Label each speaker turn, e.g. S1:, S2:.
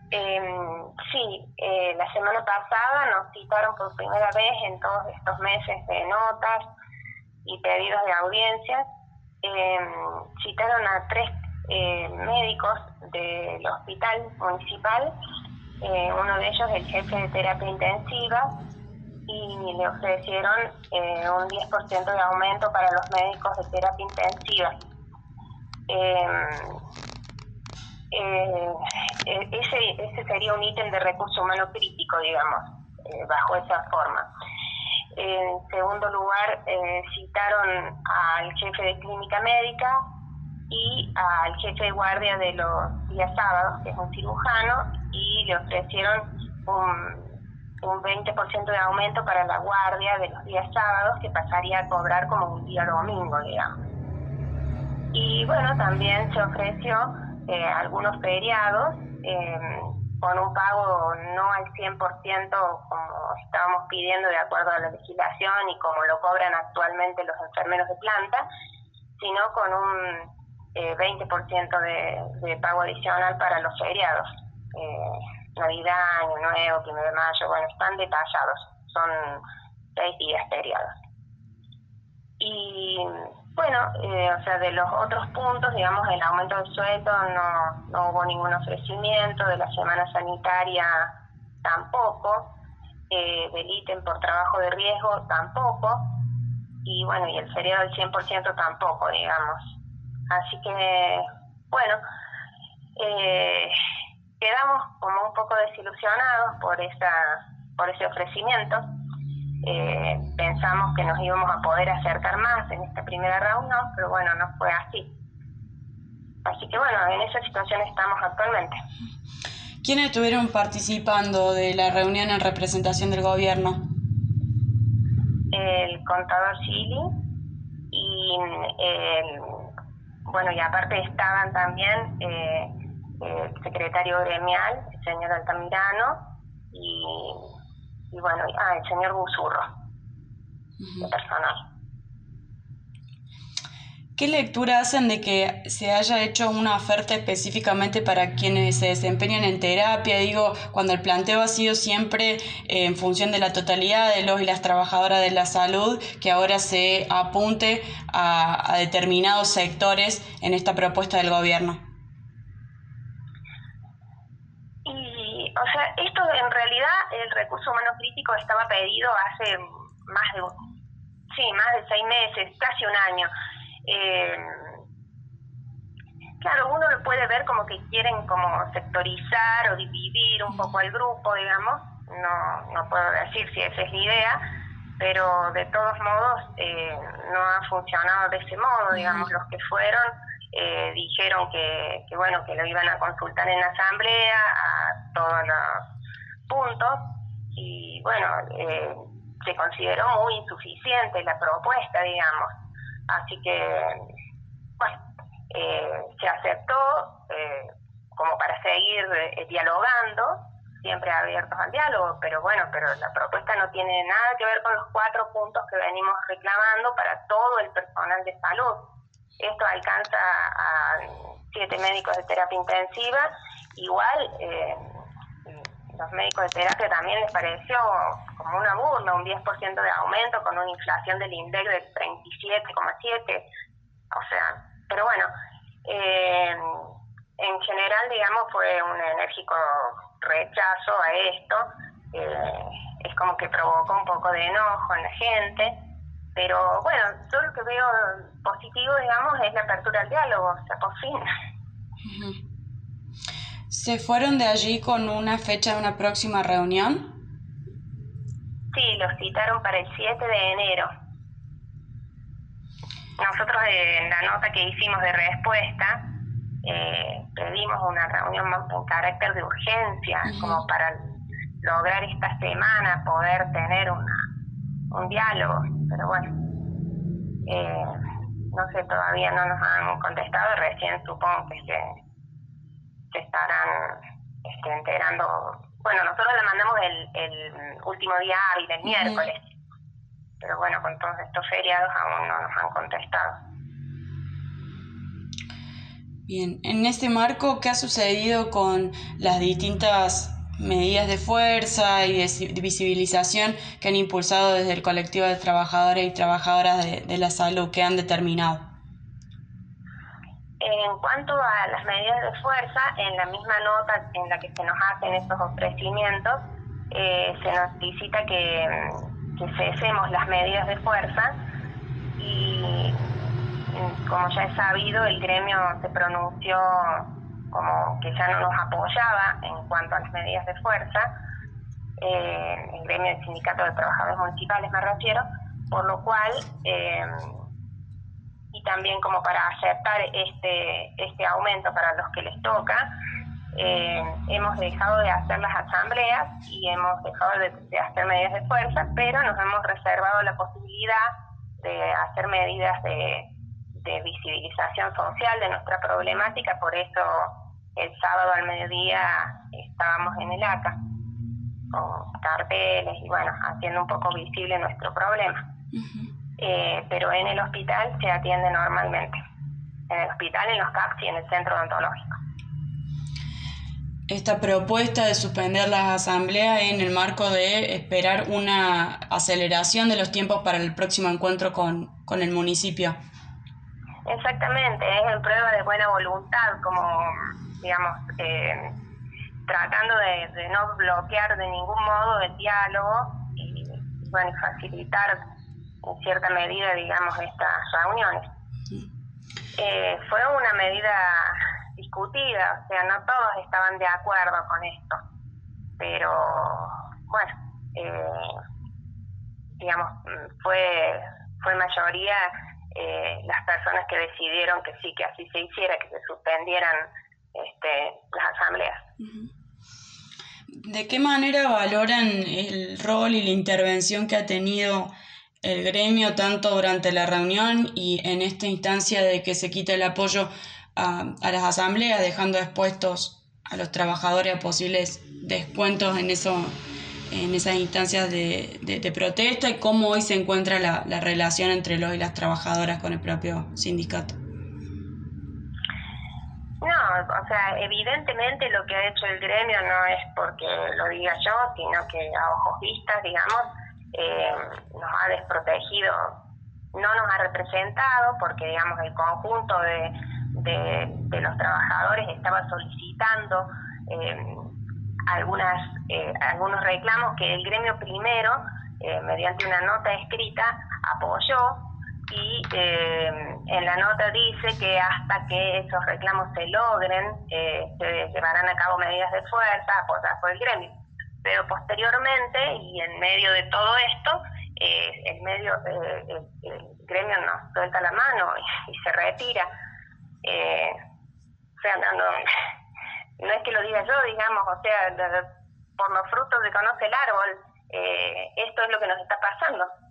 S1: Sí, la semana pasada nos citaron por primera vez en todos estos meses de notas y pedidos de audiencias. Citaron a tres médicos del hospital municipal, uno de ellos el jefe de terapia intensiva, y le ofrecieron un 10% de aumento para los médicos de terapia intensiva. Ese sería un ítem de recurso humano crítico, digamos, bajo esa forma. En segundo lugar, citaron al jefe de clínica médica y al jefe de guardia de los días sábados, que es un cirujano, y le ofrecieron un 20% de aumento para la guardia de los días sábados, que pasaría a cobrar como un día domingo, digamos. Y bueno, también se ofreció algunos feriados con un pago no al 100% como estábamos pidiendo de acuerdo a la legislación y como lo cobran actualmente los enfermeros de planta, sino con un 20% de pago adicional para los feriados. Navidad, Año Nuevo, 1 de mayo, bueno, están detallados, son 6 días feriados. Y bueno, o sea, de los otros puntos, digamos, el aumento del sueldo no hubo ningún ofrecimiento, de la semana sanitaria tampoco, del ítem por trabajo de riesgo tampoco, y bueno, y el feriado del 100% tampoco, digamos. Así que, bueno, quedamos como un poco desilusionados por ese ofrecimiento. Pensamos que nos íbamos a poder acercar más en esta primera reunión, pero bueno, no fue así. Así que bueno, en esa situación estamos actualmente.
S2: ¿Quiénes estuvieron participando de la reunión en representación del gobierno?
S1: El contador Chili y bueno, y aparte estaban también el secretario gremial, el señor Altamirano, y bueno, el señor Busurro, de personal.
S2: ¿Qué lectura hacen de que se haya hecho una oferta específicamente para quienes se desempeñan en terapia? Digo, cuando el planteo ha sido siempre en función de la totalidad de los y las trabajadoras de la salud, que ahora se apunte a determinados sectores en esta propuesta del gobierno.
S1: Y, o sea, esto en realidad, el recurso humano crítico estaba pedido hace más de 6 meses, casi un año. Claro, uno lo puede ver como que quieren como sectorizar o dividir un poco al grupo, digamos. No puedo decir si esa es la idea, pero de todos modos no ha funcionado de ese modo, digamos. Los que fueron dijeron que bueno, que lo iban a consultar en la asamblea a todos los puntos, y bueno, se consideró muy insuficiente la propuesta, digamos. Así que, bueno, se aceptó como para seguir dialogando, siempre abiertos al diálogo, pero la propuesta no tiene nada que ver con los 4 puntos que venimos reclamando para todo el personal de salud. Esto alcanza a 7 médicos de terapia intensiva. Igual los médicos de terapia también les pareció como una burla, un 10% de aumento con una inflación del INDEC del 37,7%. O sea, pero bueno, en general, digamos, fue un enérgico rechazo a esto. Es como que provocó un poco de enojo en la gente, pero bueno, yo lo que veo positivo, digamos, es la apertura al diálogo, o sea, por fin.
S2: ¿Se fueron de allí con una fecha de una próxima reunión?
S1: Sí, los citaron para el 7 de enero. Nosotros en la nota que hicimos de respuesta pedimos una reunión con carácter de urgencia, como para lograr esta semana poder tener un diálogo, pero bueno, no sé, todavía no nos han contestado, recién supongo que se estarán enterando. Bueno, nosotros le mandamos el último día hábil, el miércoles, pero bueno, con todos estos feriados aún no nos han contestado.
S2: Bien, en este marco, ¿qué ha sucedido con las distintas medidas de fuerza y de visibilización que han impulsado desde el colectivo de trabajadores y trabajadoras de la salud que han determinado?
S1: En cuanto a las medidas de fuerza, en la misma nota en la que se nos hacen estos ofrecimientos, se nos solicita que cesemos las medidas de fuerza y, como ya es sabido, el gremio se pronunció como que ya no nos apoyaba en cuanto a las medidas de fuerza, el gremio del Sindicato de Trabajadores Municipales me refiero, por lo cual, y también como para aceptar este aumento para los que les toca, hemos dejado de hacer las asambleas y hemos dejado de hacer medidas de fuerza, pero nos hemos reservado la posibilidad de hacer medidas de visibilización social de nuestra problemática. Por eso el sábado al mediodía estábamos en el ACA con carteles y bueno, haciendo un poco visible nuestro problema. Pero en el hospital se atiende normalmente, en el hospital, en los CAPS y en el centro odontológico.
S2: Esta propuesta de suspender las asambleas en el marco de esperar una aceleración de los tiempos para el próximo encuentro con el municipio.
S1: Exactamente, es en prueba de buena voluntad, como digamos, tratando de no bloquear de ningún modo el diálogo y bueno, facilitar en cierta medida, digamos, estas reuniones. Fue una medida discutida, o sea, no todos estaban de acuerdo con esto, pero bueno, digamos, fue mayoría las personas que decidieron que sí, que así se hiciera, que se suspendieran las asambleas.
S2: ¿De qué manera valoran el rol y la intervención que ha tenido el gremio tanto durante la reunión y en esta instancia de que se quita el apoyo a las asambleas, dejando expuestos a los trabajadores a posibles descuentos en esas instancias de protesta, y cómo hoy se encuentra la relación entre los y las trabajadoras con el propio sindicato?
S1: No, o sea, evidentemente lo que ha hecho el gremio no es porque lo diga yo, sino que a ojos vistas, digamos, nos ha desprotegido, no nos ha representado, porque digamos el conjunto de los trabajadores estaba solicitando algunos reclamos que el gremio primero, mediante una nota escrita, apoyó, y en la nota dice que hasta que esos reclamos se logren, se llevarán a cabo medidas de fuerza apoyadas por el gremio. Pero posteriormente, y en medio de todo esto, el gremio nos suelta la mano y se retira. O sea, no es que lo diga yo, digamos, o sea, por los frutos se conoce el árbol. Esto es lo que nos está pasando.